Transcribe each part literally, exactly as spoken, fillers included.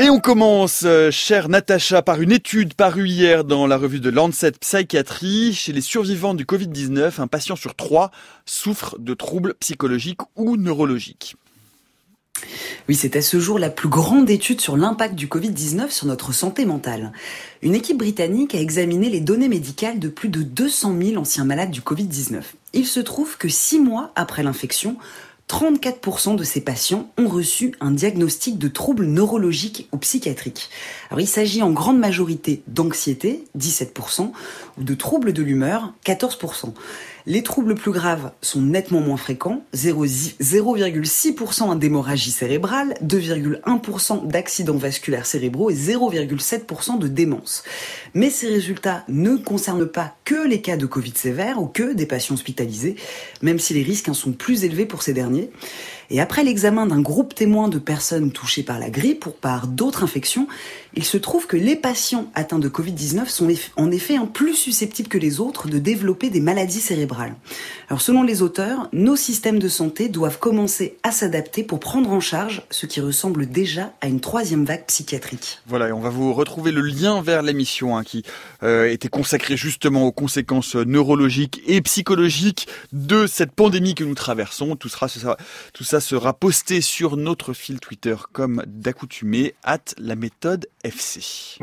Et on commence, euh, chère Natacha, par une étude parue hier dans la revue de Lancet Psychiatry. Chez les survivants du covid dix-neuf, un patient sur trois souffre de troubles psychologiques ou neurologiques. Oui, c'est à ce jour la plus grande étude sur l'impact du covid dix-neuf sur notre santé mentale. Une équipe britannique a examiné les données médicales de plus de deux cent mille anciens malades du covid dix-neuf. Il se trouve que six mois après l'infection, trente-quatre pour cent de ces patients ont reçu un diagnostic de troubles neurologiques ou psychiatriques. Alors, il s'agit en grande majorité d'anxiété, dix-sept pour cent, ou de troubles de l'humeur, quatorze pour cent. Les troubles plus graves sont nettement moins fréquents, zéro virgule six pour cent d'hémorragie cérébrale, deux virgule un pour cent d'accidents vasculaires cérébraux et zéro virgule sept pour cent de démence. Mais ces résultats ne concernent pas que les cas de Covid sévère ou que des patients hospitalisés, même si les risques sont plus élevés pour ces derniers. Et après l'examen d'un groupe témoin de personnes touchées par la grippe ou par d'autres infections, il se trouve que les patients atteints de covid dix-neuf sont en effet plus susceptibles que les autres de développer des maladies cérébrales. Alors selon les auteurs, nos systèmes de santé doivent commencer à s'adapter pour prendre en charge ce qui ressemble déjà à une troisième vague psychiatrique. Voilà, et on va vous retrouver le lien vers l'émission hein, qui euh, était consacrée justement aux conséquences neurologiques et psychologiques de cette pandémie que nous traversons. Tout, sera, ça, tout ça sera posté sur notre fil Twitter comme d'accoutumé, arobase la méthode F C.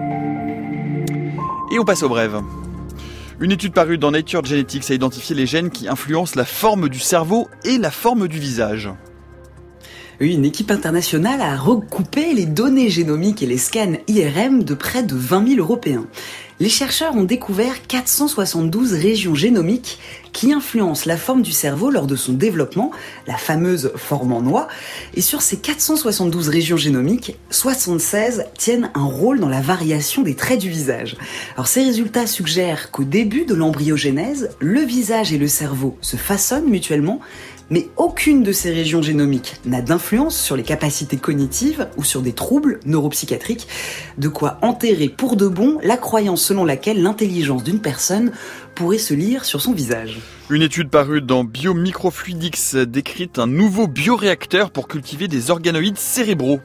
Et on passe aux brèves. Une étude parue dans Nature Genetics a identifié les gènes qui influencent la forme du cerveau et la forme du visage. Oui, une équipe internationale a recoupé les données génomiques et les scans I R M de près de vingt mille Européens. Les chercheurs ont découvert quatre cent soixante-douze régions génomiques qui influencent la forme du cerveau lors de son développement, la fameuse forme en noix. Et sur ces quatre cent soixante-douze régions génomiques, soixante-seize tiennent un rôle dans la variation des traits du visage. Alors ces résultats suggèrent qu'au début de l'embryogenèse, le visage et le cerveau se façonnent mutuellement, mais aucune de ces régions génomiques n'a d'influence sur les capacités cognitives ou sur des troubles neuropsychiatriques, de quoi enterrer pour de bon la croyance selon laquelle l'intelligence d'une personne pourrait se lire sur son visage. Une étude parue dans Biomicrofluidics décrit un nouveau bioréacteur pour cultiver des organoïdes cérébraux.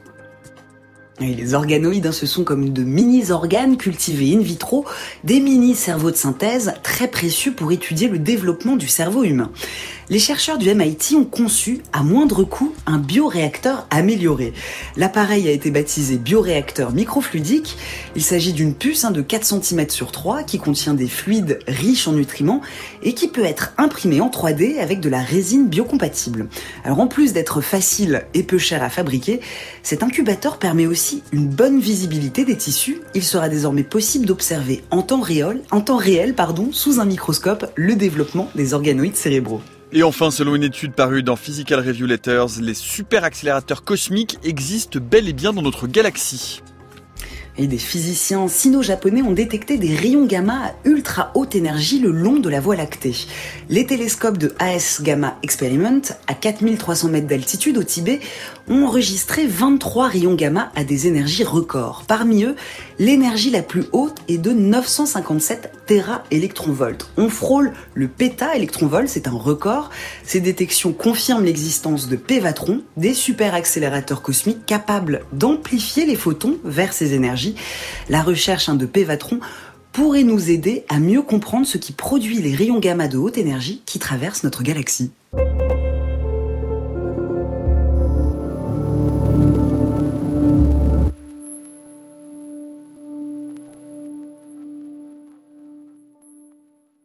Et les organoïdes, hein, ce sont comme de mini-organes cultivés in vitro, des mini-cerveaux de synthèse très précieux pour étudier le développement du cerveau humain. Les chercheurs du M I T ont conçu, à moindre coût, un bioréacteur amélioré. L'appareil a été baptisé bioréacteur microfluidique. Il s'agit d'une puce hein, de quatre centimètres sur trois qui contient des fluides riches en nutriments et qui peut être imprimé en trois D avec de la résine biocompatible. Alors en plus d'être facile et peu cher à fabriquer, cet incubateur permet aussi une bonne visibilité des tissus. Il sera désormais possible d'observer en temps réel, en temps réel pardon, sous un microscope le développement des organoïdes cérébraux. Et enfin, selon une étude parue dans Physical Review Letters, les superaccélérateurs cosmiques existent bel et bien dans notre galaxie. Et des physiciens sino-japonais ont détecté des rayons gamma à ultra haute énergie le long de la Voie lactée. Les télescopes de A S Gamma Experiment, à quatre mille trois cents mètres d'altitude au Tibet, ont enregistré vingt-trois rayons gamma à des énergies records. Parmi eux, l'énergie la plus haute est de neuf cent cinquante-sept téraélectronvolts. On frôle le pétaélectronvolt, c'est un record. Ces détections confirment l'existence de pévatrons, des superaccélérateurs cosmiques capables d'amplifier les photons vers ces énergies. La recherche hein, de pévatrons pourrait nous aider à mieux comprendre ce qui produit les rayons gamma de haute énergie qui traversent notre galaxie.